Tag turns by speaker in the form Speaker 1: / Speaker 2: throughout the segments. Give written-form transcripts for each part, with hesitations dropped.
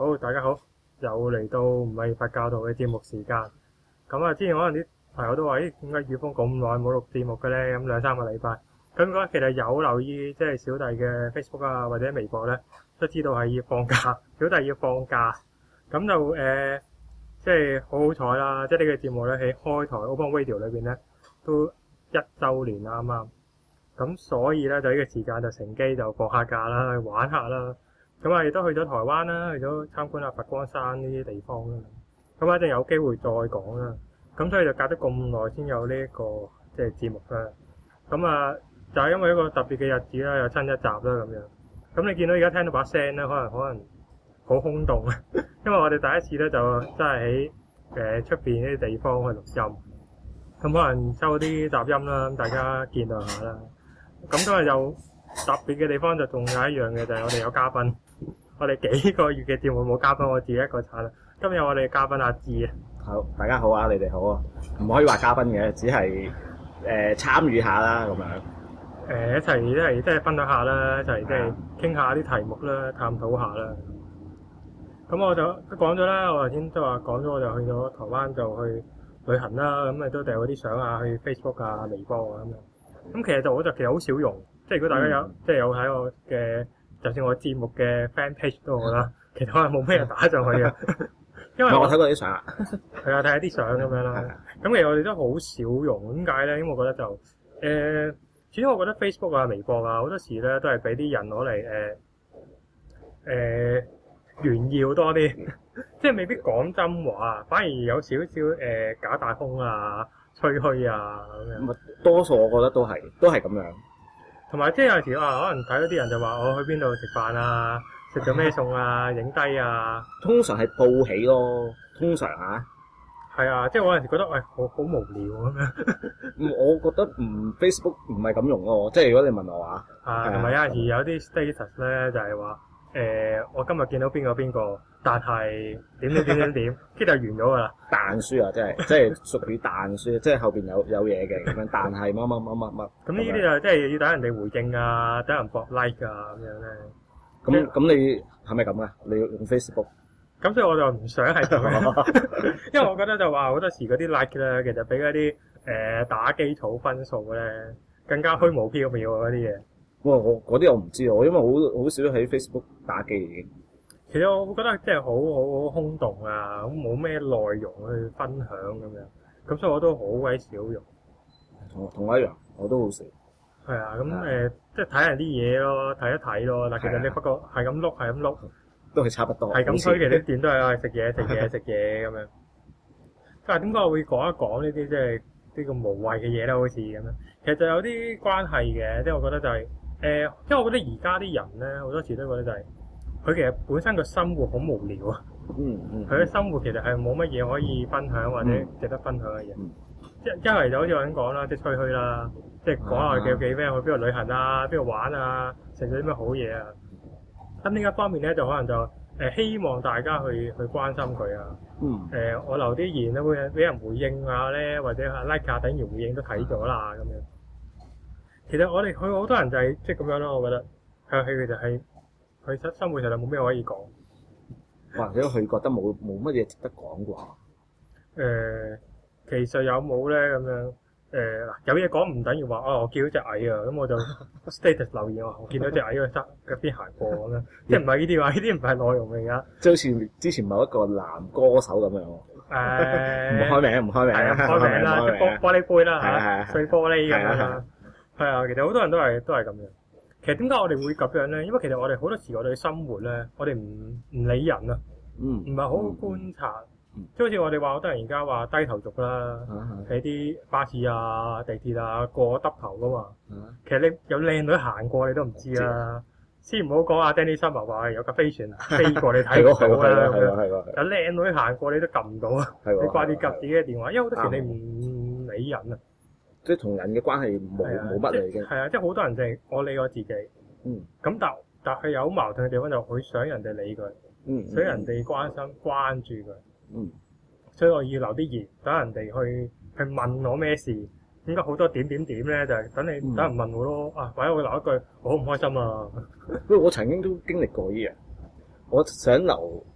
Speaker 1: 好，大家好，又嚟到唔係佛教徒嘅節目時間。咁啊，之前可能啲朋友都話，咦，點解宇峰咁耐冇錄節目嘅咧？咁2-3個禮拜。咁我其實有留意，即係小弟嘅 Facebook 啊或者微博咧，都知道係要放假，小弟要放假。咁就即係好好彩啦！即係呢個節目咧喺開台 Open Radio 裏邊咧都1週年啦啱啱。咁所以咧就呢個時間就乘機就放下假啦，去玩下啦。咁啊，亦都去咗台灣啦，去咗參觀下佛光山呢啲地方啦。咁啊，一定有機會再講啦。咁所以就隔咗咁耐先有呢一個即係節目啦。咁啊，就係因為一個特別嘅日子啦，有新一集啦咁樣。咁你見到而家聽到把聲咧，可能好空洞啊，因為我哋第一次咧就真係喺出邊呢啲地方去錄音。咁可能收啲雜音啦，咁大家見諒下啦。咁今日有特別嘅地方就仲有一樣嘅，就係我哋有嘉賓。我哋幾個月嘅節目冇嘉賓，我自己一個撐啦。今日我哋嘉賓阿志啊，
Speaker 2: 好，大家好啊，你哋好啊，唔可以話嘉賓嘅，只係參與下啦咁樣。
Speaker 1: 一齊即係分享下啦，一齊即係傾下啲題目啦，探討下啦。咁我就都講咗啦，我頭先都話講咗，我就去咗台灣就去旅行啦，咁都掉嗰啲相啊去 Facebook 啊、微博啊咁樣。咁其實我就其實好少用，即係如果大家有即係有睇我嘅。就算我節目嘅 fan page 都好啦，其實可能冇咩人打上去嘅，因為
Speaker 2: 我睇過啲相啊，
Speaker 1: 係啊，睇下啲相咁樣啦。咁其實我哋都好少用，點解咧？因為我覺得就始終我覺得 Facebook 啊、微博啊，好多時咧都係俾啲人攞嚟炫耀多啲，即係未必講真話，反而有少少假大空啊、吹噓啊咁樣。
Speaker 2: 多數我覺得都係咁樣。
Speaker 1: 同埋即係有時可能睇到啲人就話我去邊度食飯啊，食咗咩餸啊，影低啊。
Speaker 2: 通常係報喜咯，通常啊。
Speaker 1: 係啊，即係我有陣時覺得好無聊咁樣。
Speaker 2: 我覺得Facebook 唔係咁用咯，即係如果你問我話。
Speaker 1: 同埋有陣時有啲 status 咧就係話我今日見到邊個，但係點，跟住就完咗㗎啦。
Speaker 2: 彈書啊，即係屬於彈書，即係後邊有嘢嘅咁樣，但係乜。
Speaker 1: 咁呢啲就即係要等人哋回應啊，等人博 like 啊咁樣咧。
Speaker 2: 咁你係咪咁啊？你要用 Facebook？
Speaker 1: 咁所以我就唔想係咁樣，因為我覺得就話好多時嗰啲 like 咧，其實比嗰啲打基礎分數咧更加虛無縹緲嗰啲嘢。
Speaker 2: 哇！我嗰啲我唔知喎，因為好少喺 Facebook 打機已經。
Speaker 1: 其實我會覺得即係好空洞啊，咁冇咩內容去分享咁樣，咁所以我都好鬼少用。
Speaker 2: 同我一樣，我都好少。
Speaker 1: 係啊，咁即係睇人啲嘢咯，睇一睇咯。但其實你不過係咁碌，
Speaker 2: 都係差不多。
Speaker 1: 係咁推，其實啲段都係食嘢咁樣。但係點解我會講一講呢啲即係呢個無謂嘅嘢咧？好似咁樣，其實就有啲關係嘅。即係我覺得就係因為我覺得而家啲人咧好多時都覺得就係佢其實本身個生活好無聊啊。佢嘅生活其實係冇乜嘢可以分享或者值得分享嘅嘢。一嚟就好似我咁講啦，即係吹噓啦，即係講下幾咩去邊度旅行啊，邊度玩啊，食咗啲咩好嘢啊。咁另一方面咧，就可能就希望大家去關心佢啊。我留啲言咧會俾人回應下咧，或者 like 下等於回應都睇咗啦咁樣。其實我哋佢好多人就係即係咁樣咯，我覺得佢其實係佢生活上冇咩可以講。
Speaker 2: 或者佢覺得冇乜嘢值得講啩？
Speaker 1: 其實有冇咧咁樣？嗱，有嘢講唔等於話我見到隻蟻啊，咁我就 status 留言我見到隻蟻喺邊行過咁樣，即係唔係呢啲話？呢啲唔係內容嚟㗎。
Speaker 2: 即係好似之前某一個男歌手咁樣。唔開名。係啊，
Speaker 1: 開名啦，即係玻璃杯啦嚇，碎玻璃咁樣啦。係啊，其實好多人都係咁樣。其實點解我哋會咁樣咧？因為其實我哋好多時我哋嘅生活咧，我哋唔理人啊，唔係好觀察。即係好似我哋話好多人而家話低頭族啦，喺啲巴士啊、地鐵啊過耷頭噶嘛。其實你有靚女行過你都唔知啦。先唔好講阿 Danny Summer 話有架飛船飛過你睇唔到啦。有靚女行過你都撳唔到啊。你掛住夾自己嘅電話，因為好多時你唔理人啊。
Speaker 2: 即係同人嘅關係冇乜嚟嘅。
Speaker 1: 係啊，即係好多人就係我理我自己。咁但係有矛盾嘅地方就佢想人哋理佢，想人哋關注佢。所以我要留啲言，等人哋去問我咩事。點解好多點咧？就係等人問我咯。或者我留一句我好唔開心啊。
Speaker 2: 不過我曾經都經歷過呢樣，我想留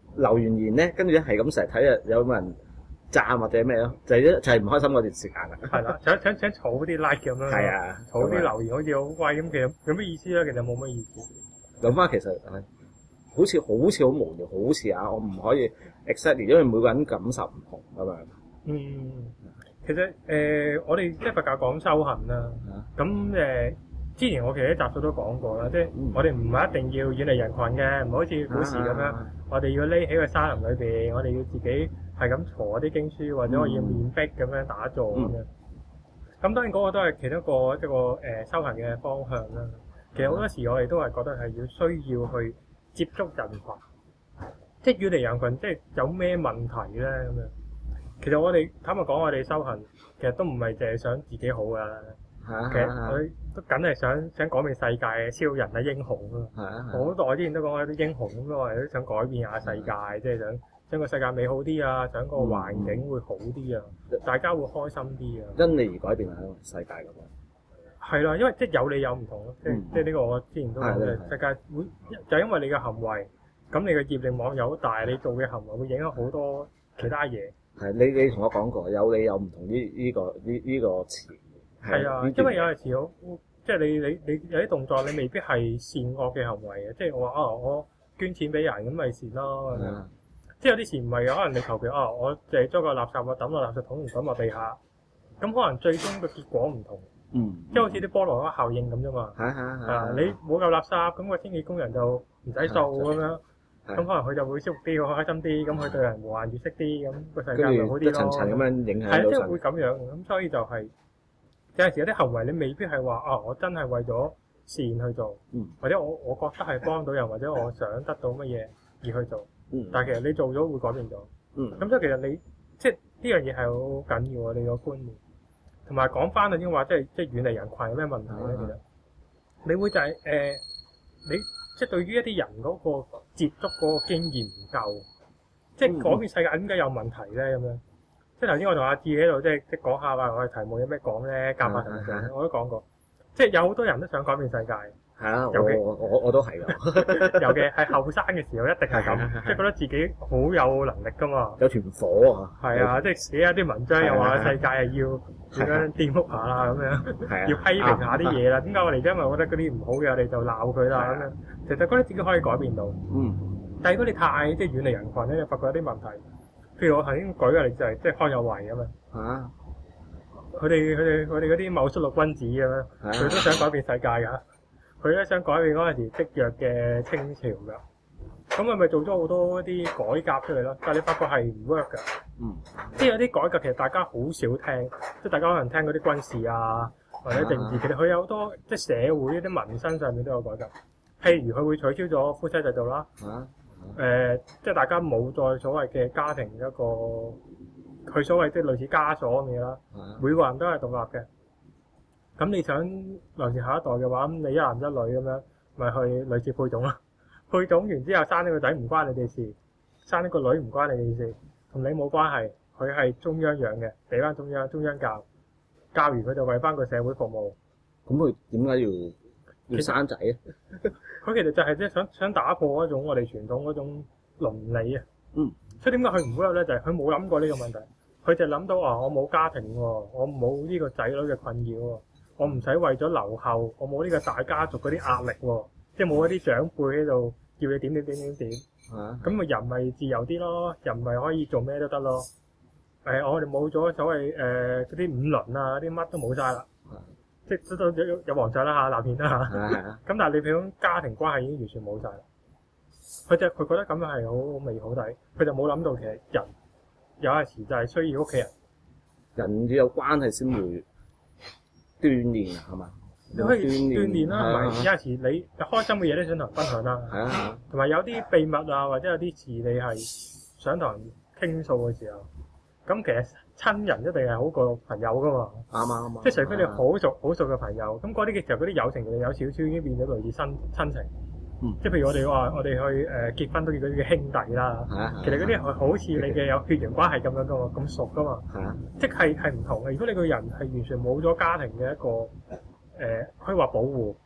Speaker 2: 留完言咧，跟住咧係咁成日睇啊，有冇人讚或者咩咯？就係唔開心嗰段時間啦。
Speaker 1: 係啦，想儲啲 like 咁樣。
Speaker 2: 係啊，
Speaker 1: 儲啲留言好似好威咁，其實有咩意思咧？其實冇乜意思。
Speaker 2: 諗翻其實係好似好無聊，好似啊，我唔可以 exactly，因為每個人感受唔同咁樣。
Speaker 1: 其實我哋即係佛教講修行啦，咁之前我其實啲集數都講過啦，即係我哋唔係一定要遠離人群嘅，唔好似古時咁樣，我哋要匿喺個山林裏邊，我哋要自己係咁坐啲經書，或者我要面壁咁樣打坐咁樣。咁當然嗰個都係其中一個修行嘅方向啦。其實好多時我哋都係覺得係要需要去接觸人群，即係遠離人群，即係有咩問題咧咁樣。其實我哋坦白講，我哋修行其實都唔係淨係想自己好噶啦。其實我哋都梗係想改變世界嘅超人啊英雄啊。好耐之前都講過啲英雄咁咯，我哋都想改變下世界，即係想將個世界美好啲啊，想個環境會好啲啊，大家會開心啲啊。
Speaker 2: 因你而改變下世界咁樣。
Speaker 1: 係啦，因為即係有你有唔同咯，即係呢個我之前都講嘅，世界會就因為你嘅行為，咁你嘅業力網有好大，你做嘅行為會影響好多其他嘢。
Speaker 2: 係你同我講過，有你有唔同呢個詞。
Speaker 1: 係啊，因為有陣時好，即係你有啲動作，你未必係善惡嘅行為嘅，即係我話我捐錢俾人咁咪善咯。即係有啲時唔係嘅，可能你求其我淨係將個垃圾我抌落垃圾桶，唔抌落地下，咁可能最終個結果唔同。即係好似啲菠蘿效應咁啫嘛。你冇夠垃圾，咁個清潔工人就唔使掃咁樣。咁可能佢就會舒服啲，開心啲，咁佢對人和顏悅色啲，咁個世界就好啲咯。
Speaker 2: 層層咁樣影響到。
Speaker 1: 係啊，即係會咁樣，咁所以就係有陣時有啲行為你未必係話我真係為咗善去做，或者我覺得係幫到人，或者我想得到乜嘢而去做。但係其實你做咗會改變咗。咁所以其實你即係呢樣嘢係好緊要啊！你個觀念，同埋講翻頭先話，即係遠離人群有咩問題咧？其實你會就係你。即係對於一啲人嗰個接觸嗰個經驗唔夠，即係改變世界點解有問題咧咁樣？即係頭先我同阿志喺度即係講下話，我哋題目有咩講咧？夾下同上，我都講過，即係有好多人都想改變世界。
Speaker 2: 係啊，我都係㗎。
Speaker 1: 尤其係後生嘅時候，一定係咁，即係覺得自己好有能力㗎嘛。
Speaker 2: 有團火啊！
Speaker 1: 係啊，即係寫下啲文章又話世界係要點樣顛覆下啦咁樣，要批評下啲嘢啦。點解我哋因為覺得嗰啲唔好嘅，我哋就鬧佢啦咁樣。其實覺得自己可以改變到。但係如果你太即係遠離人群咧，就發覺有啲問題。譬如我頭先舉嘅例子就係即係康有為咁樣。佢哋嗰啲戊戌六君子咁樣，佢都想改變世界㗎。佢咧想改變嗰陣時積弱嘅清朝㗎，咁佢咪做咗好多啲改革出嚟咯？但係你發覺係唔 work 㗎，即係有啲改革其實大家好少聽，即係大家可能聽嗰啲軍事啊或者政治，其實佢有好多即係社會一啲民生上面都有改革，譬如佢會取消咗夫妻制度啦，即係大家冇再所謂嘅家庭一個佢所謂即係類似家鎖咁嘅嘢啦，每個人都係獨立嘅。咁你想留住下一代嘅話，咁你一男一女咁樣，咪去類似配種啦。配種完之後生呢個仔唔關你哋事，生呢個女唔關你哋事，同你冇關係。佢係中央養嘅，俾翻中央教，教完佢就為翻個社會服務。
Speaker 2: 咁佢點解要生仔啊？
Speaker 1: 佢其實就係即係想打破嗰種我哋傳統嗰種倫理啊。所以點解佢唔會有咧？就係佢冇諗過呢個問題，佢就諗到我冇家庭喎，我冇呢個仔女嘅困擾喎。我唔使為咗留後，我冇呢個大家族嗰啲壓力喎，即係冇一啲長輩喺度叫你點。咁咪人咪自由啲咯，人咪可以做咩都得咯。我哋冇咗所謂嗰啲五倫啊，啲乜都冇晒啦。即係都有皇上啦嚇，立憲啦嚇。咁但係你譬如家庭關係已經完全冇晒啦。佢覺得咁樣係好美好，但係佢就冇諗到其實人有陣時就係需要屋企人。
Speaker 2: 人要有關係先會鍛鍊係嘛？
Speaker 1: 你可以鍛鍊啦，同埋有陣時你開心嘅嘢都想同人分享啦。同埋有啲秘密啊，或者有啲事你係想同人傾訴嘅時候，咁其實親人一定係好過朋友噶嘛。啱。即係除非你好熟嘅朋友，咁嗰啲嘅時候嗰啲友情其實有少少已經變咗類似親情。即係譬如我哋話我哋去結婚都叫嗰啲嘅兄弟啦。其實嗰啲好似你嘅有血緣關係咁樣噶嘛，咁熟噶嘛。即係唔同嘅。如果你個人係完全冇咗家庭嘅一個可以話保護，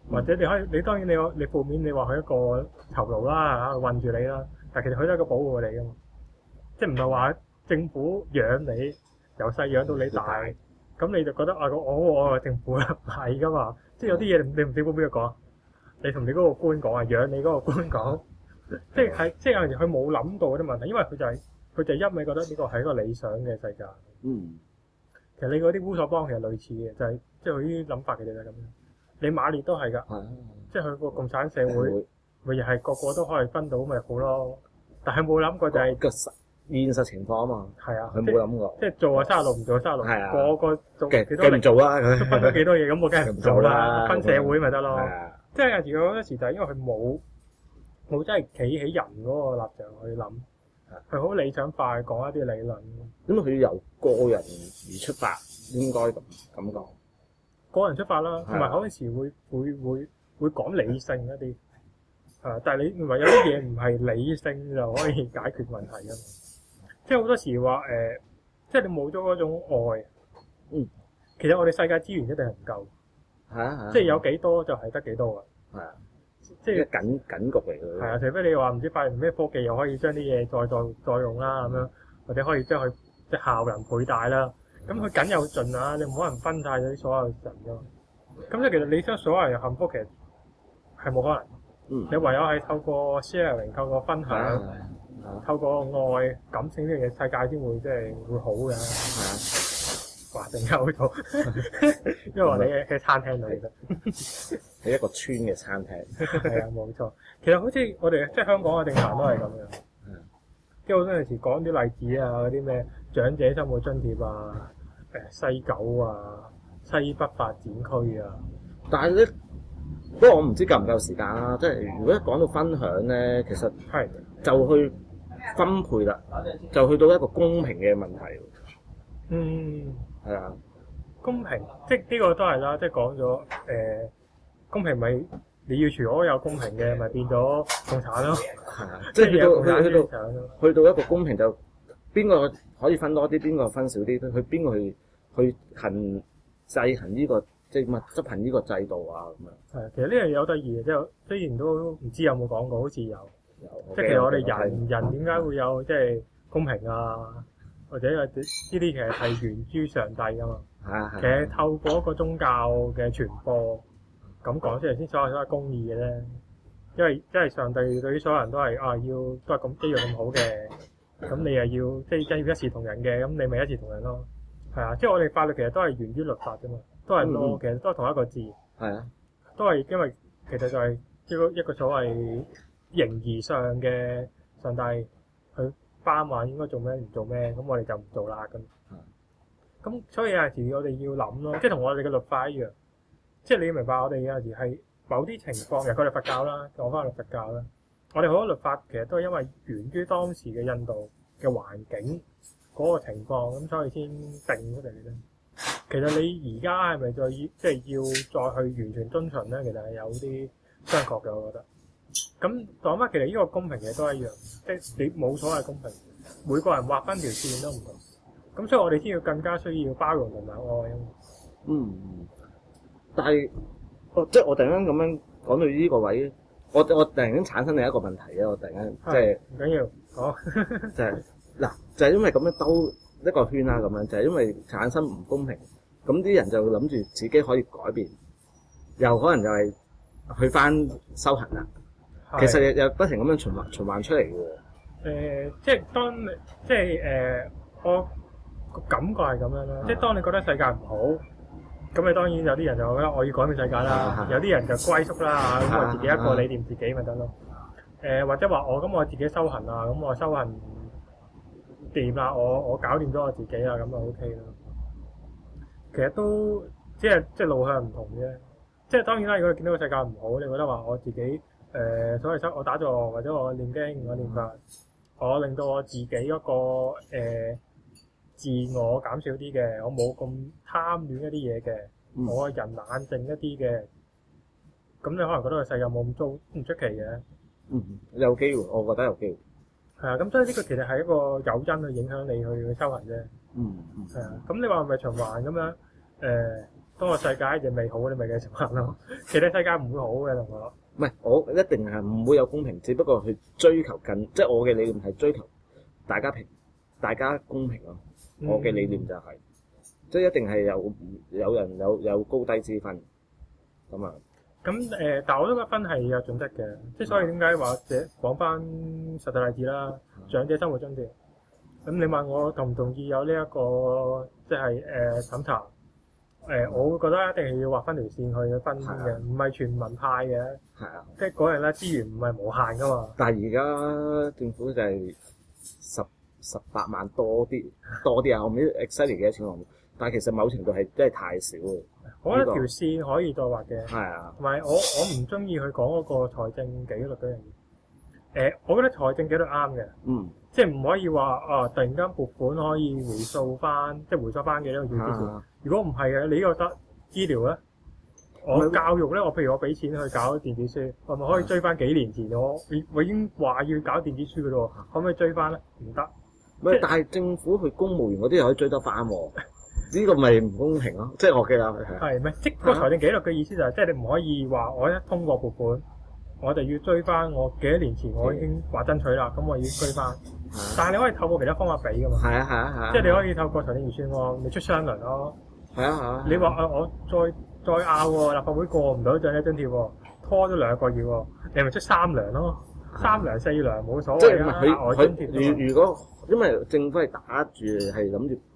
Speaker 1: 或者你當然你負面你話佢一個酬勞啦嚇，韞住你啦，但其實佢都係一個保護你噶嘛，即係唔係話政府養你由細養到你大，咁你就覺得啊我係政府啦，唔係噶嘛，即係有啲嘢你唔政府邊個講？你同你嗰個官講啊，養你嗰個官講，即係有陣時佢冇諗到嗰啲問題，因為佢就係一味覺得呢個係一個理想嘅世界。其實你嗰啲烏索邦其實類似嘅，就係即係佢啲諗法其實就係咁樣。你馬列都係㗎，即係佢個共產社會，咪又係個個都可以分到咪好咯。但係冇諗過就係
Speaker 2: 個現實情況啊嘛。係啊，佢冇諗過。
Speaker 1: 即係做啊36，唔做啊36，個個做幾多
Speaker 2: 唔做啦，
Speaker 1: 都分咗幾多嘢，咁我梗係唔做啦，分社會咪得咯。即係有時好多時就係因為佢冇真係企喺人嗰個立場去諗，佢好理想化講一啲理論。
Speaker 2: 咁佢由個人而出發，應該咁講。個
Speaker 1: 人出發啦，同埋嗰陣時會講理性一啲，但係你認為有啲嘢唔係理性就可以解決問題㗎嘛？即係好多時話即係你冇咗嗰種愛，其實我哋世界資源一定係唔夠。即係有幾多就係得幾多㗎。即係
Speaker 2: 緊局嚟嘅。
Speaker 1: 係啊，除非你話唔知發明咩科技又可以將啲嘢再用啦咁樣，或者可以將佢即係效能倍大啦。咁佢緊有盡啊，你唔可能分晒咗啲所有人㗎嘛。咁即係其實你將所有人幸福其實係冇可能。你唯有係透過 sharing， 透過分享，透過愛、感情呢樣嘢，世界先會即係會好嘅。哇！突然間好咗，因為話你喺餐廳度其實
Speaker 2: 喺一個村嘅餐廳。
Speaker 1: 係啊，冇錯。其實好似我哋即係香港嘅政壇都係咁樣。即係好多陣時講啲例子啊，嗰啲咩長者生活津貼啊，西九啊、西北發展區啊。
Speaker 2: 但係咧，不過我唔知夠唔夠時間啦。即係如果一講到分享咧，其實係就去分配啦，就去到一個公平嘅問題。係啊，
Speaker 1: 公平，即係呢個都係啦，即係講咗公平咪你要如果有公平嘅，咪變咗共產咯。係啊，即係去到一個公平就邊個可以分多啲，邊個分少啲，去邊個去制衡呢個即係執行呢個制度啊咁樣。係，其實呢樣嘢好得意嘅，即係雖然都唔知有冇講過，好似有。即係其實我哋人點解會有即係公平啊？或者呢啲其實係源於上帝㗎嘛。其實透過一個宗教嘅傳播，咁講出嚟先所謂公義嘅咧。因為上帝對於所有人都係都係咁一樣咁好嘅，咁你又要即係要一視同仁嘅，咁你咪一視同仁咯。係啊，即係我哋法律其實都係源於律法啫嘛，都係其實都係同一個字。係啊，都係因為其實就係一個所謂形而上嘅上帝去頒話應該做咩唔做咩，咁我哋就唔做啦咁。咁所以有陣時我哋要諗咯，即係同我哋嘅律法一樣，即係你要明白我哋有陣時係某啲情況，其實佢哋佛教啦，講翻去佛教啦，我哋好多律法其實都係因為源於當時嘅印度嘅環境嗰個情況，咁所以先定出嚟嘅。其實你而家係咪即係要再去完全遵循咧？其實係有啲商榷嘅，我覺得。咁講翻其實呢個公平嘅都一樣，即係你冇所謂公平，每個人劃分條線都唔同。咁所以我哋先要更加需要包容同埋愛。
Speaker 2: 但係即係我突然間咁樣講到呢個位，我突然間產生另一個問題咧，我突然間即係
Speaker 1: 唔緊要，好
Speaker 2: 就係嗱，就係因為咁樣兜一個圈啦，咁樣就係因為產生唔公平，咁啲人就諗住自己可以改變，又可能就係去翻修行啦。其實又不停咁樣循環出嚟嘅喎。
Speaker 1: 即係我個感覺係咁樣啦。即係當你覺得世界唔好，咁你當然有啲人就覺得我要改變世界啦。有啲人就歸宿啦，咁我自己一個理念自己咪得咯。或者話我自己修行啊，咁我修行掂啦，我搞掂咗我自己啦，咁就 OK 啦。其實都即係路向唔同啫。即係當然啦，如果你見到個世界唔好，你覺得話我自己。所謂我打坐或者我念經我念法，我令到我自己嗰個自我減少啲嘅，我冇咁貪戀一啲嘢嘅，我個人冷靜一啲嘅，咁你可能覺得個世界冇咁糟，唔出奇嘅。
Speaker 2: 有機會，我覺得有機會。
Speaker 1: 係啊，咁所以呢個其實係一個誘因去影響你去修行啫。係啊，咁你話係咪循環咁樣？ 當個世界一直未好，你咪繼續行咯。其他世界唔會好嘅，同我。
Speaker 2: 唔係，我一定係唔會有公平，只不過去追求緊，即係我嘅理念係追求大家大家公平咯。我嘅理念就係、即係一定係有人有高低之分咁啊。
Speaker 1: 咁但係我都覺得分係有準則嘅，即係所以點解話講翻實際例子啦，長者生活津貼。咁你問我同唔同意有呢、一個即係審查？我會覺得一定係要劃分條線去分嘅，唔係全民派嘅。
Speaker 2: 係啊，
Speaker 1: 即係嗰樣咧資源唔係無限噶嘛。
Speaker 2: 但係而家政府就係18萬多啲啊！我唔知 exactly 幾多錢我，但係其實某程度係真係太少啊。
Speaker 1: 我覺得條線可以再劃嘅。
Speaker 2: 係啊，
Speaker 1: 同埋我唔中意佢講嗰個財政紀律嗰樣嘢。我覺得財政紀律啱嘅。即係唔可以話突然間撥款可以回溯翻，即係回收翻嘅呢個叫之前。如果唔係嘅，你覺得醫療咧？我教育咧，譬如我俾錢去搞電子書，係咪可以追翻幾年前我已經話要搞電子書嘅咯？可唔可以追翻咧？唔得。
Speaker 2: 但係政府去公務員嗰啲又可以追得翻喎，呢個咪唔公平咯？即係我記得係
Speaker 1: 咩？即係個財政紀律嘅意思就係，即係你唔可以話我一通過撥款，我哋要追翻我幾多年前我已經話爭取啦，咁我要追翻。但係你可以透過其他方法俾噶嘛？係啊，即係你可以透過財政預算案，你出雙輪咯。係啊。你話我再拗喎，立法會過唔到長者津貼喎，拖咗2個月喎，你咪出3輪咯，3輪4輪冇所謂啊。額外津貼。
Speaker 2: 如果因為政府係打住係諗住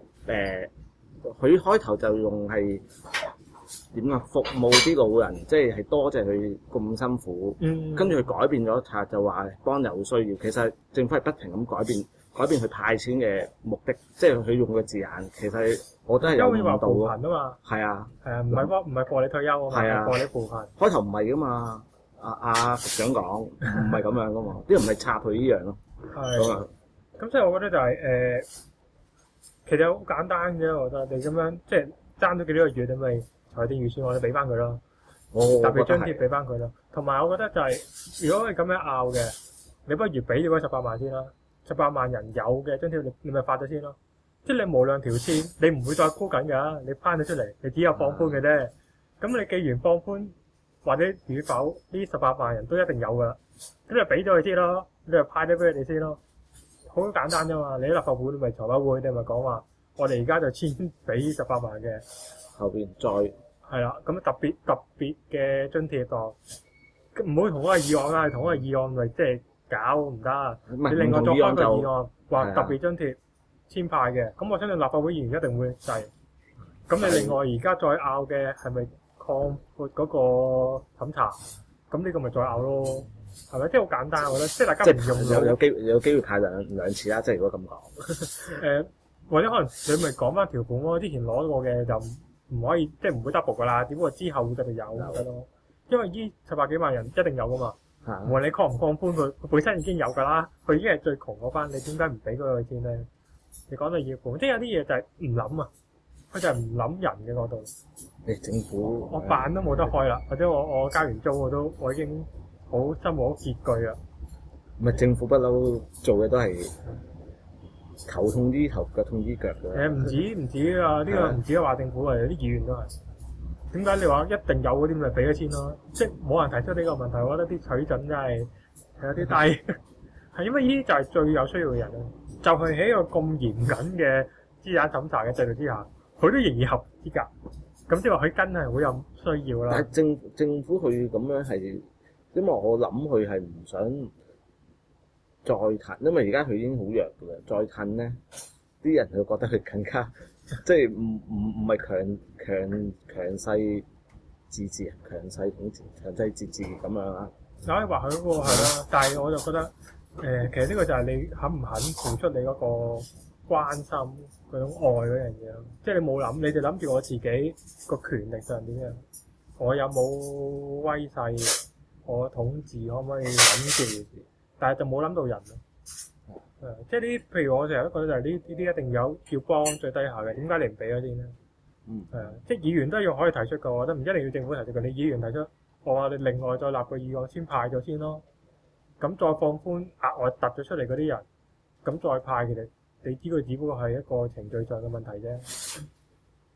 Speaker 2: 佢開頭就用係點啊？服務啲老人，即係多謝佢咁辛苦。跟住佢改變咗，就話幫有需要。其實政府係不停咁改變佢派錢嘅目的，即係佢用嘅字眼。其實我都係有誤導咯。扶貧啊嘛。係啊，唔係幫你退休啊嘛，係幫你扶貧。開頭唔係噶嘛，阿局長講唔係咁樣噶嘛，啲人唔係插佢呢樣咯。係。
Speaker 1: 咁所以我覺得就係其實好簡單嘅，我覺得你咁樣即係爭咗幾多個月，你咪財政預算我哋俾翻佢咯，特別津貼俾翻佢咯。同埋我覺得就係如果係咁樣拗嘅，你不如俾咗嗰18萬先啦，18萬人有嘅津貼你咪發咗先咯。即係你無量條線，你唔會再箍緊㗎，你攀咗出嚟，你只有放寬嘅啫。咁你既然放寬或者與否，呢18萬人都一定有㗎啦，咁你俾咗佢先咯，你就派咗俾佢哋先咯。好簡單啫嘛！你喺立法會，你咪財委會，你咪講話，我哋而家就簽俾18萬嘅，後邊再係啦。咁特別嘅津貼檔，唔好同一個議案啦，同一個議案咪即係搞唔得。你另外作翻個議案，話特別津貼簽派嘅，咁我相信立法會議員一定會制。咁你另外而家再拗嘅係咪擴闊嗰個審查？咁呢個咪再拗咯。係咪？即係好簡單，我覺得，即係大家唔用有機會派兩次啦。即係如果咁講，或者可能你咪講翻條款咯。之前攞過嘅就唔可以，即係唔會 double 噶啦。只不過之後會繼續有嘅咯。因為呢18幾萬人一定有噶嘛。無論你擴唔擴寬佢本身已經有噶啦。佢已經係最窮嗰班，你點解唔俾佢先咧？你講到要款，即係有啲嘢就係唔諗啊。佢就係唔諗人嘅嗰度。政府我辦都冇得開啦，或者我交完租我已經。好生活好拮據啊！唔係政府不嬲做嘅都係頭痛醫頭，腳痛醫腳嘅。唔止啊！呢個唔止話政府啊，有啲議員都係。點解你話一定有嗰啲咪俾咗先咯？即係冇人提出呢個問題，我覺得啲水準真係有啲低。係因為呢啲就係最有需要嘅人啊！就係喺一個咁嚴謹嘅資產審查嘅制度之下，佢都仍然合資格。咁即係話佢真係好有需要啦。但係政府佢咁樣係。因為我諗佢係唔想再褪，因為而家佢已經好弱㗎啦。再褪咧，啲人就覺得佢更加即係唔係強勢自治啊，強勢統治、強勢自治咁樣啦。你可以話佢嗰個係啦，但係我就覺得其實呢個就係你肯唔肯付出你嗰個關心嗰種愛嗰樣嘢咯。即係你冇諗，你哋諗住我自己個權力上點樣，我有冇威勢？我統治可唔可以諗住件事？但係就冇諗到人咯。即係啲譬如我成日都覺得就係呢啲一定要幫最低下嘅，點解你唔俾咗先咧？即係議員都係要可以提出嘅，我覺得唔一定要政府提出嘅。你議員提出，我話你另外再立個議案先派咗先咯。咁再放寬額外突咗出嚟嗰啲人，咁再派佢哋，你知佢只不過係一個程序上嘅問題啫。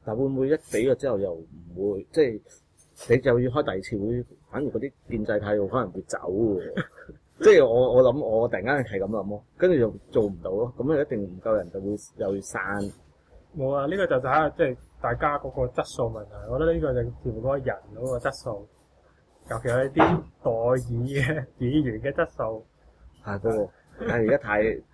Speaker 2: 但會唔會一俾咗之後又唔會，即係你就要開第二次會，反而嗰啲建制派又可能會走喎。即係我諗我突然間係咁諗咯，跟住就做唔到咯，咁啊一定唔夠人就會又要散。
Speaker 1: 冇啊，呢個就睇下即係大家嗰個質素問題。我覺得呢個就視乎嗰個人嗰個質素，尤其係啲代議嘅議員嘅質素。
Speaker 2: 係嗰個，但係而家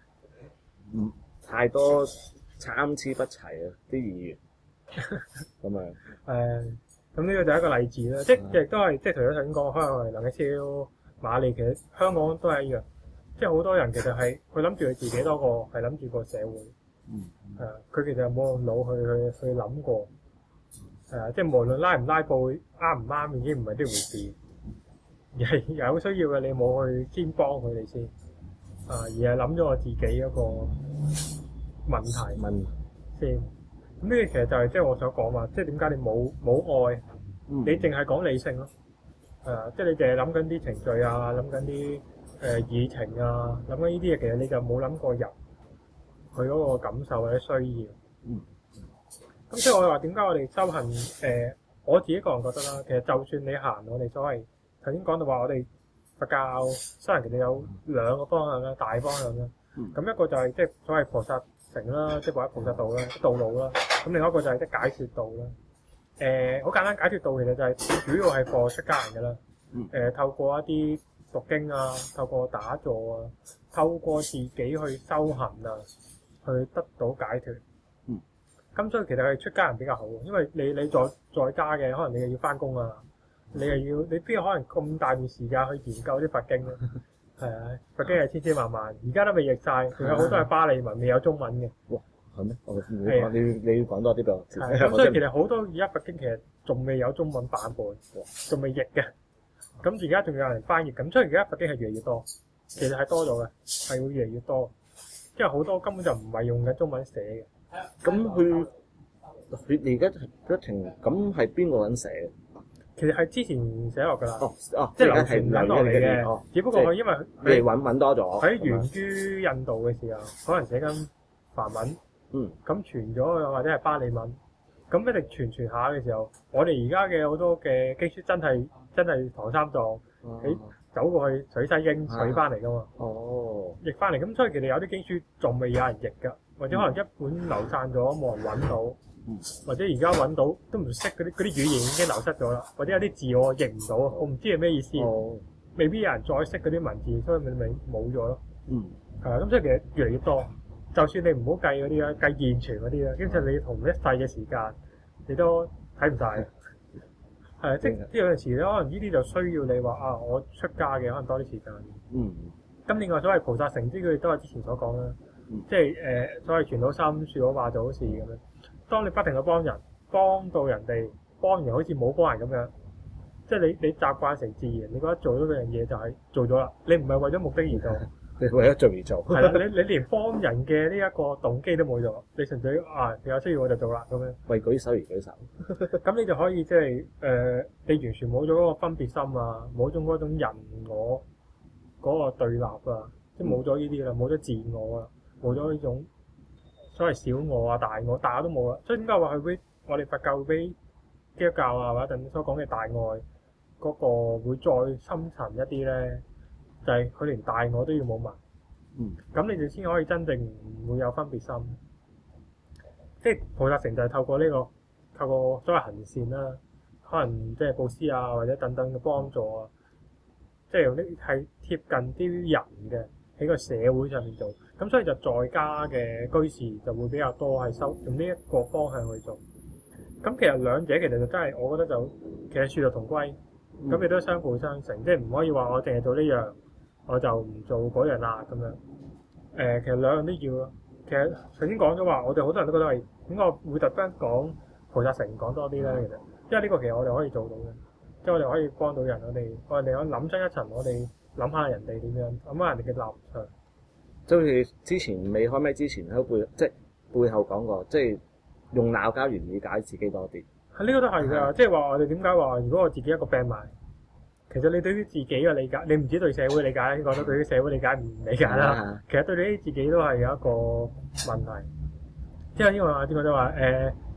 Speaker 2: 太多參差不齊啊！啲議員咁樣。
Speaker 1: 咁呢個就係一個例子啦。即係亦都係即係除咗頭先講，可能係梁啟超、馬利，其實香港都係一樣。即係好多人其實係佢諗住佢自己多過係諗住個社會。佢其實冇用腦去諗過。即係無論拉唔拉布啱唔啱已經唔係呢回事，而係有需要嘅你冇去先幫佢哋先。而係諗咗我自己嗰個問題先。咁呢個其實就係即係我想講話，即係點解你冇愛，你淨係講理性咯。即係你淨係諗緊啲程序啊，諗緊啲議程啊，諗緊呢啲嘢，其實你就冇諗過人佢嗰個感受或者需要。咁即係我話點解我哋修行我自己個人覺得啦，其實就算你行我哋所謂頭先講到話我哋佛教修行其實有兩個方向啦，大方向啦。咁一個就係即係所謂菩薩城啦，即係或者菩薩道啦，道路啦。咁另一個就係即係解脫道啦。好簡單，解脫道其實就係主要係課出家人嘅啦。透過一啲讀經啊，透過打坐啊，透過自己去修行啊，去得到解脫。咁所以其實係出家人比較好，因為你在家嘅，可能你又要翻工啊，你邊有可能咁大段時間去研究啲佛經咧？係啊，佛經係千千萬萬，而家都未譯晒，仲有好多係巴利文未有中文嘅。哇，係咩？你要講多啲俾我知。咁所以其實好多而家佛經其實仲未有中文版本，仲未譯嘅。咁而家仲有人翻譯，咁所以而家佛經係越嚟越多，其實係多咗嘅，係會越嚟越多，因為好多根本就唔係用緊中文寫嘅。
Speaker 2: 咁佢而家不停咁係邊個人寫嘅？
Speaker 1: 其實係之前寫落㗎啦。
Speaker 2: 即係
Speaker 1: 流傳緊落嚟嘅。只不過佢因為
Speaker 2: 你揾多咗。
Speaker 1: 喺源於印度嘅時候，可能寫緊梵文。咁傳咗或者係巴利文，咁一定傳下嘅時候，我哋而家嘅好多嘅經書真係唐三藏走過去取西經取翻嚟㗎嘛。譯翻嚟，咁所以其實有啲經書仲未有人譯㗎。或者可能一本流散咗，冇人揾到，或者而家揾到都唔識嗰啲語言已經流失咗啦，或者有啲字我認唔到，我唔知係咩意思，未必有人再識嗰啲文字，所以咪冇咗咯。係啊，咁所以其實越嚟越多，就算你唔好計嗰啲啦，計現存嗰啲啦，其實你同一世嘅時間你都睇唔晒。係啊，即有陣時咧，可能呢啲就需要你話我出家嘅可能多啲時間。咁另外所謂菩薩成之，佢哋都係之前所講啦。即係所謂傳到心，説好話做好事咁樣。當你不停去幫人，幫到人哋，幫人好似冇幫人咁樣，即係你習慣成自然，你覺得做咗嗰樣嘢就係做咗啦。你唔係為咗目的而做，
Speaker 2: 你為咗做而做。
Speaker 1: 係啦，你連幫人嘅呢一個動機都冇咗，你純粹你有需要我就做啦咁樣。
Speaker 2: 為舉手而舉手。
Speaker 1: 咁你就可以即係你完全冇咗嗰個分別心啊，冇咗嗰種人我嗰個對立啊，即係冇咗呢啲啦，冇咗自我啊。冇咗呢種所謂小我啊、大我，大家都冇啦。所以點解話佢會我哋佛教會比基督教啊或者所講嘅大愛嗰個會再深層一啲咧？就係佢連大我都要冇埋。咁你哋先可以真正唔會有分別心。即係菩薩成就係透過透過所謂行善啦，可能即係布施啊或者等等嘅幫助啊，即係用啲係貼近啲人嘅。喺個社會上面做，咁所以就在家嘅居士就會比較多係用呢一個方向去做。咁其實兩者其實就真係，我覺得就其實殊途同歸，咁亦都相輔相成，即係唔可以話我淨係做呢樣，我就唔做嗰樣啦咁樣。其實兩樣都要咯。其實頭先講咗話，我哋好多人都覺得係點解我會特登講菩薩成講多啲咧？其實因為呢個其實我哋可以做到嘅，即係我哋可以幫到人，我哋可以諗深一層，我哋。諗下人哋點樣，諗下人哋嘅立場。
Speaker 2: 即係好似之前未開咪之前喺背後講過，即係用鬧交原理解自己多啲。
Speaker 1: 呢個都係㗎，即係話我哋點解話，如果我自己一個病埋，其實你對於自己嘅理解，你唔止對社會理解，講到對於社會理解唔理解啦。其實對你自己都係有一個問題。即係因為話點講都話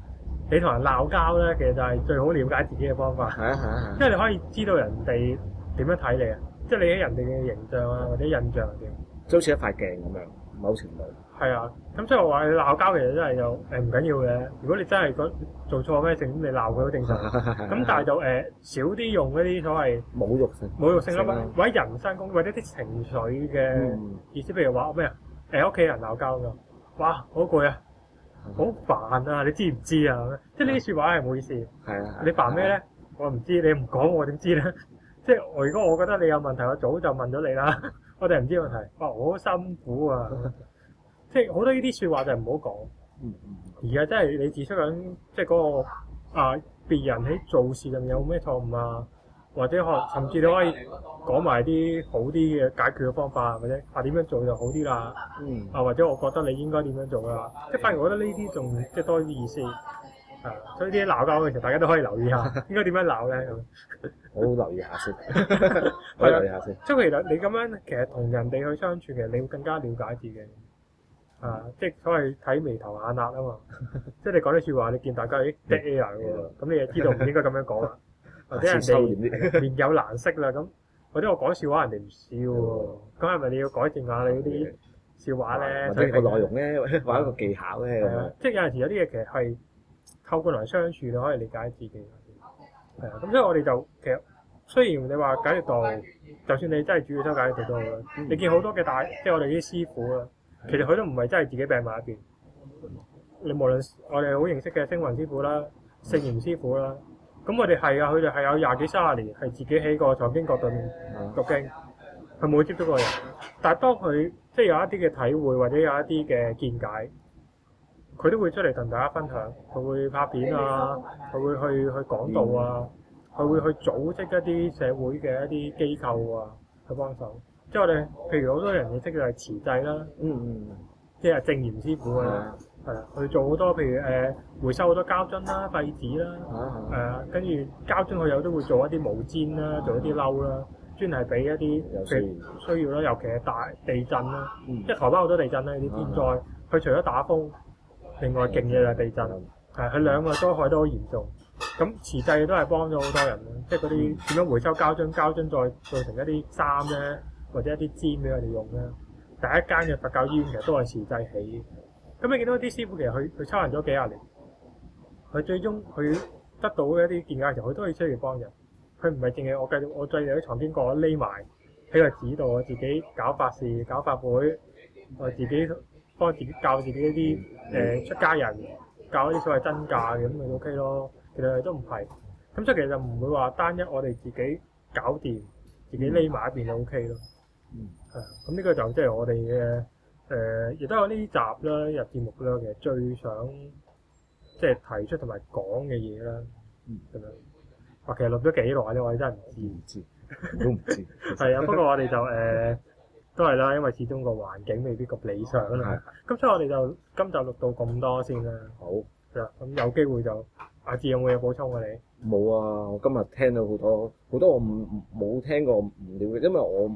Speaker 1: 你同人鬧交咧，其實就係最好了解自己嘅方法，
Speaker 2: 係啊係啊
Speaker 1: 因為你可以知道人哋點樣睇你啊，即係你喺人哋嘅形象啊或者印象係點。
Speaker 2: 就好似一塊鏡咁樣，某程度。
Speaker 1: 係啊，咁所以我話你鬧交其實真係就唔緊要嘅。如果你真係做錯咩事，咁你鬧佢都正常。咁但係就少啲用嗰啲所謂侮辱性啦，或者人身攻擊，或者啲情緒嘅意思，譬如話咩啊？屋企人鬧交咁，哇好攰啊，好煩啊！你知唔知啊？即係呢啲説話係冇意思。
Speaker 2: 係啊。
Speaker 1: 你煩咩咧？我唔知，你唔講我點知咧？即係如果我覺得你有問題，我早就問咗你啦。我哋唔知問題，哇！我好辛苦啊！即係好多呢啲説話就唔好講，而係真係你指出緊，即係嗰個別人喺做事上面有咩錯誤啊，或者甚至你可以講埋啲好啲嘅解決嘅方法，或者點樣做就好啲啦。或者我覺得你應該點樣做啦。即係反而我覺得呢啲仲即係多啲意思。所以啲鬧交嘅時候，大家都可以留意下，應該點樣鬧咧咁。
Speaker 2: 我留意下先，我留意下先。
Speaker 1: 即係其實你咁樣其實同人哋去相處，其實你會更加了解自己。即係所謂睇眉頭眼額啊嘛。即係你講啲説話，你見大家啲 dead air 喎，咁你就知道唔應該咁樣講啦。或者人哋面有難色啦，咁或者我講笑話人哋唔笑喎，咁係咪你要改正下你嗰啲笑話咧？
Speaker 2: 或者個內容咧，或者個技巧咧咁。
Speaker 1: 即係有陣時有啲嘢其實係透過同人相處，你可以理解自己。係啊，咁所以我哋就其實雖然你話解決道，就算你真係主要修解決道啦，你見好多嘅即係我哋啲師傅啦，其實佢都唔係真係自己病埋一邊。你無論我哋好認識嘅星雲師傅啦、聖嚴師傅啦，咁我哋係啊，佢哋係有20幾30年係自己喺個藏經閣對面讀經，佢冇接觸過人。但係當佢即係有一啲嘅體會或者有一啲嘅見解，佢都會出嚟同大家分享，佢會拍片啊，佢會去講道啊，佢會去組織一啲社會嘅一啲機構啊去幫手。即係我哋譬如好多人認識嘅係慈濟啦，即係證嚴師傅啊，係啊，佢做好多譬如回收好多膠樽啦、廢紙啦，跟住膠樽佢有都會做一啲毛氈啦，做一啲褸啦，專係俾一啲需要啦，尤其係大地震啦，即係台灣好多地震啦，啲天災，佢除咗打風。另外勁嘅就係地震，佢兩個災害都好嚴重。咁慈濟都係幫咗好多人，即係嗰啲點樣回收膠樽，膠樽再做成一啲衫咧，或者一啲氈俾佢哋用咧。第一間嘅佛教醫院其實都係慈濟起。咁你見到啲師傅其實佢抽人咗幾廿年，佢最終佢得到一啲見解嘅時候，佢都可以出嚟幫人。佢唔係淨係我繼續喺藏經閣匿埋喺個紙度，我自己搞法事、搞法會，我自己幫自己教自己一啲出家人教一啲所謂真價嘅，咁咪 OK 咯。其實都唔係，咁所以其實就唔會話單一我哋自己搞掂，自己匿埋一邊就 OK 咯。咁呢個就即係我哋嘅亦都有呢集啦、入節目啦，其實最想即係提出同埋講嘅嘢啦，咁樣。其實錄咗幾耐咧，我哋真係唔知，
Speaker 2: 都唔知。
Speaker 1: 係啊，不過我哋就都係啦，因為始終個環境未必咁理想啦。咁所以我哋就今集錄到咁多先啦。
Speaker 2: 好。
Speaker 1: 咁有機會就阿志有冇嘢補充啊？你
Speaker 2: 冇啊！我今日聽到好多我冇聽過唔了嘅，因為我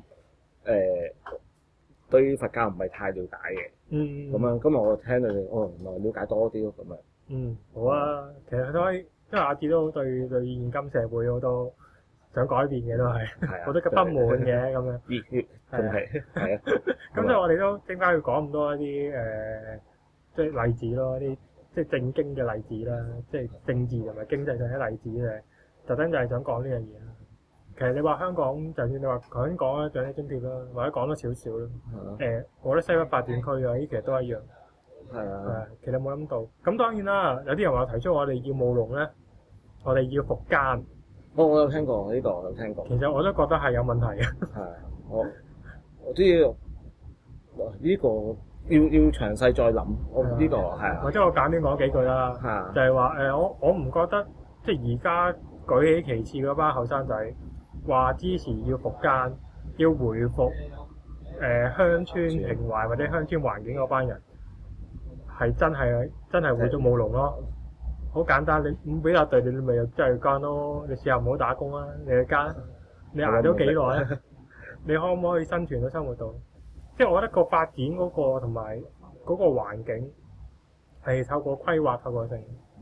Speaker 2: 對佛教唔係太了解嘅。咁樣今日我聽到你，原來了解多啲咯，咁樣。
Speaker 1: 好啊！其實都可以，因為阿志都對現今社會好多想改變嘅都係，好多嘅不滿嘅咁樣。
Speaker 2: 熱血仲係啊！
Speaker 1: 咁所以我哋都點解要講咁多一啲即係例子咯，啲即係正經嘅例子啦，即係政治同埋經濟上嘅例子嘅，特登就係想講呢樣嘢啦。其實你話香港，就算你話頭先講啦，長者津貼啦，或者講多少少啦，我覺得西北發展區啊，呢其實都一樣。係啊。其實冇諗到。咁當然啦，有啲人話提出我哋要務農咧，我哋要復耕。
Speaker 2: 我有聽過呢個，我有聽過。
Speaker 1: 其實我都覺得係有問題嘅。
Speaker 2: 係，我都要呢個要詳細再諗。我呢個係。
Speaker 1: 或者我簡單講幾句啦，就係話我唔覺得即係而家舉起旗幟嗰班後生仔話支持要復耕，要回復鄉村情懷或者鄉村環境嗰班人係真係會做務農咯。好簡單，你唔俾笪地，你咪又真係耕咯。你試下唔好打工啊，你去耕，你捱咗幾耐啊？你可唔可以生存到生活到？即係我覺得個發展嗰個同埋嗰個環境係透過規劃透過性。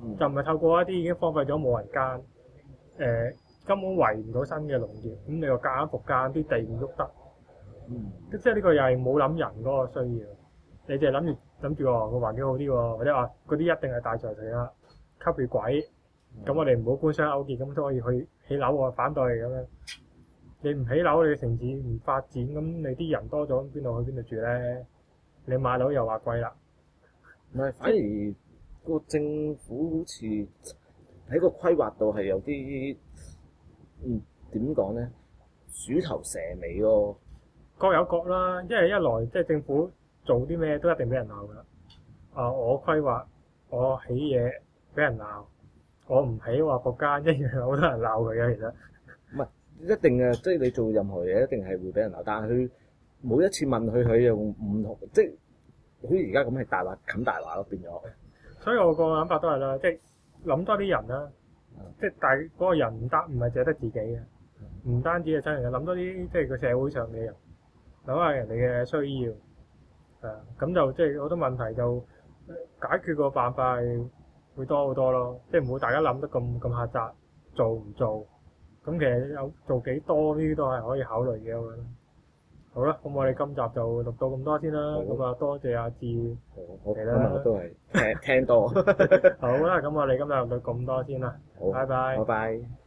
Speaker 1: 就唔係透過一啲已經荒廢咗冇人耕，根本維唔到新嘅農業，咁你又夾硬復耕，啲地唔喐得，即係呢個又係冇諗人嗰個需要，你淨係諗住個環境好啲喎，或者話嗰啲一定係大財團啦，吸血鬼，咁我哋唔好官商勾結，咁都可以去起樓喎，反對咁樣。你唔起樓，你城市唔發展，咁你啲人多咗，邊度去邊度住咧？你買樓又話貴啦。
Speaker 2: 唔係，反而個政府好似喺個規劃度係有啲點講咧，鼠頭蛇尾咯。
Speaker 1: 各有各啦，因為一來即係政府做啲咩都一定俾人鬧㗎啦。我規劃，我起嘢俾人鬧，我唔起話復耕一樣好多人鬧佢嘅其實。
Speaker 2: 唔係一定嘅，即係你做任何嘢一定係會俾人鬧，但係佢每一次問佢又唔同，即係好似而家咁係大話冚大話咯，變咗。所以
Speaker 1: 我個諗法都係啦，即係諗多啲人啦，即係但係嗰個人唔係淨係得自己嘅，唔單止係親人嘅，諗多啲即係個社會上嘅人，諗下人哋嘅需要，咁就即係好多問題就解決個辦法係會多好多咯，即係唔好大家諗得咁狹窄，做唔做？咁其實有做幾多呢啲都係可以考慮嘅，我覺得。好啦，咁我哋今集就錄到咁多先啦。咁啊，多謝阿志嚟啦。
Speaker 2: 我都係聽多。
Speaker 1: 好啦，咁我哋今日錄到咁多先啦。
Speaker 2: 好，
Speaker 1: 拜拜。
Speaker 2: 拜拜。